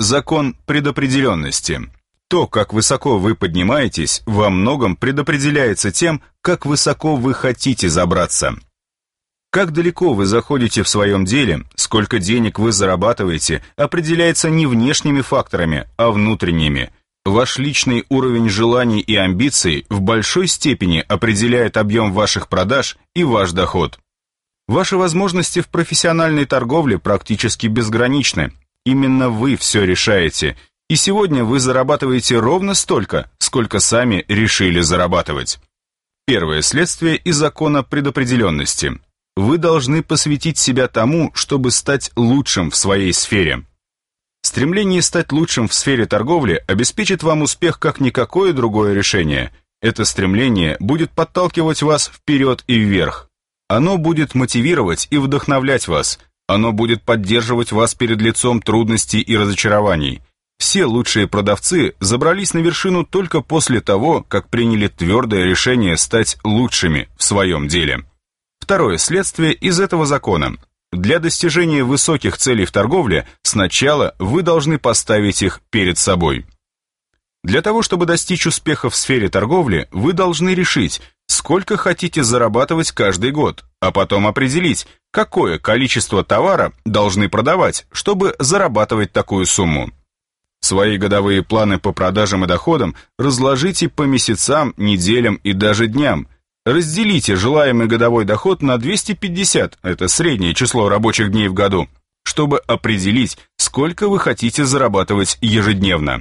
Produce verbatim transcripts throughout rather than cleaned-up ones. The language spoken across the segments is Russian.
закон предопределенности. То, как высоко вы поднимаетесь, во многом предопределяется тем, как высоко вы хотите забраться. Как далеко вы заходите в своем деле, сколько денег вы зарабатываете, определяется не внешними факторами, а внутренними. Ваш личный уровень желаний и амбиций в большой степени определяет объем ваших продаж и ваш доход. Ваши возможности в профессиональной торговле практически безграничны. Именно вы все решаете, и сегодня вы зарабатываете ровно столько, сколько сами решили зарабатывать. Первое следствие из закона предопределенности. Вы должны посвятить себя тому, чтобы стать лучшим в своей сфере. Стремление стать лучшим в сфере торговли обеспечит вам успех как никакое другое решение. Это стремление будет подталкивать вас вперед и вверх. Оно будет мотивировать и вдохновлять вас. Оно будет поддерживать вас перед лицом трудностей и разочарований. Все лучшие продавцы забрались на вершину только после того, как приняли твердое решение стать лучшими в своем деле. Второе следствие из этого закона. Для достижения высоких целей в торговле сначала вы должны поставить их перед собой. Для того, чтобы достичь успеха в сфере торговли, вы должны решить, сколько хотите зарабатывать каждый год, а потом определить, какое количество товара должны продавать, чтобы зарабатывать такую сумму. Свои годовые планы по продажам и доходам разложите по месяцам, неделям и даже дням. Разделите желаемый годовой доход на двести пятьдесят, это среднее число рабочих дней в году, чтобы определить, сколько вы хотите зарабатывать ежедневно.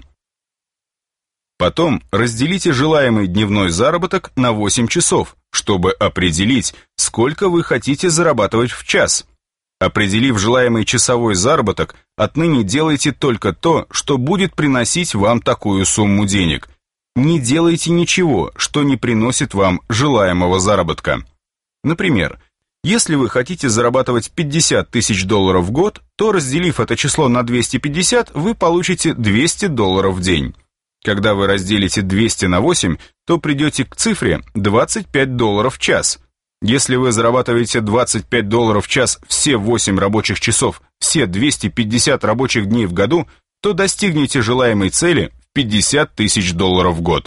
Потом разделите желаемый дневной заработок на восемь часов, чтобы определить, сколько вы хотите зарабатывать в час. Определив желаемый часовой заработок, отныне делайте только то, что будет приносить вам такую сумму денег. Не делайте ничего, что не приносит вам желаемого заработка. Например, если вы хотите зарабатывать пятьдесят тысяч долларов в год, то, разделив это число на двести пятьдесят, вы получите двести долларов в день. Когда вы разделите двести на восемь, то придете к цифре двадцать пять долларов в час. Если вы зарабатываете двадцать пять долларов в час все восемь рабочих часов, все двести пятьдесят рабочих дней в году, то достигнете желаемой цели в пятьдесят тысяч долларов в год.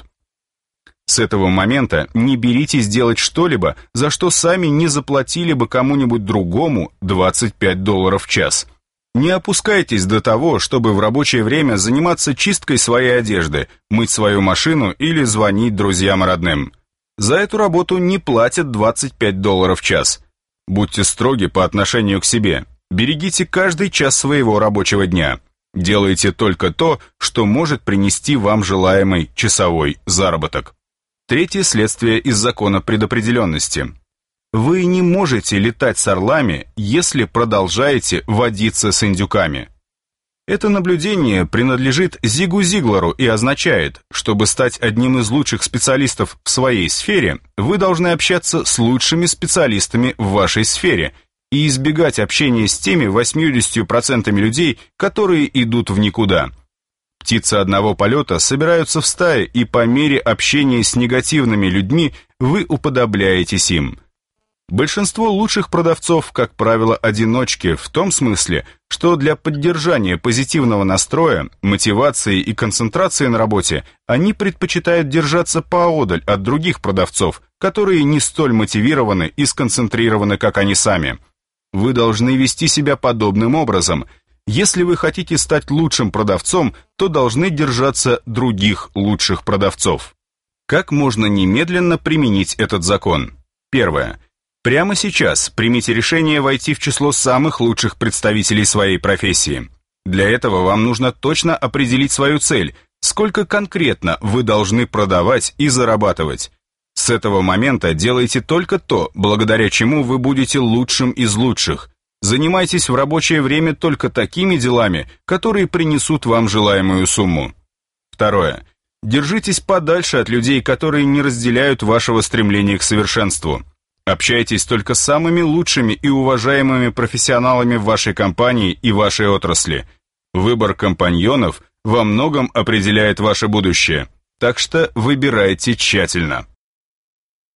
С этого момента не беритесь делать что-либо, за что сами не заплатили бы кому-нибудь другому двадцать пять долларов в час. Не опускайтесь до того, чтобы в рабочее время заниматься чисткой своей одежды, мыть свою машину или звонить друзьям и родным. За эту работу не платят двадцать пять долларов в час. Будьте строги по отношению к себе. Берегите каждый час своего рабочего дня. Делайте только то, что может принести вам желаемый часовой заработок. Третье следствие из закона предопределенности. Вы не можете летать с орлами, если продолжаете водиться с индюками. Это наблюдение принадлежит Зигу Зиглару и означает, чтобы стать одним из лучших специалистов в своей сфере, вы должны общаться с лучшими специалистами в вашей сфере и избегать общения с теми восемьюдесятью процентами людей, которые идут в никуда. Птицы одного полета собираются в стаи, и по мере общения с негативными людьми вы уподобляетесь им. Большинство лучших продавцов, как правило, одиночки в том смысле, что для поддержания позитивного настроя, мотивации и концентрации на работе они предпочитают держаться поодаль от других продавцов, которые не столь мотивированы и сконцентрированы, как они сами. Вы должны вести себя подобным образом. Если вы хотите стать лучшим продавцом, то должны держаться других лучших продавцов. Как можно немедленно применить этот закон? Первое. Прямо сейчас примите решение войти в число самых лучших представителей своей профессии. Для этого вам нужно точно определить свою цель, сколько конкретно вы должны продавать и зарабатывать. С этого момента делайте только то, благодаря чему вы будете лучшим из лучших. Занимайтесь в рабочее время только такими делами, которые принесут вам желаемую сумму. Второе. Держитесь подальше от людей, которые не разделяют вашего стремления к совершенству. Общайтесь только с самыми лучшими и уважаемыми профессионалами в вашей компании и вашей отрасли. Выбор компаньонов во многом определяет ваше будущее, так что выбирайте тщательно.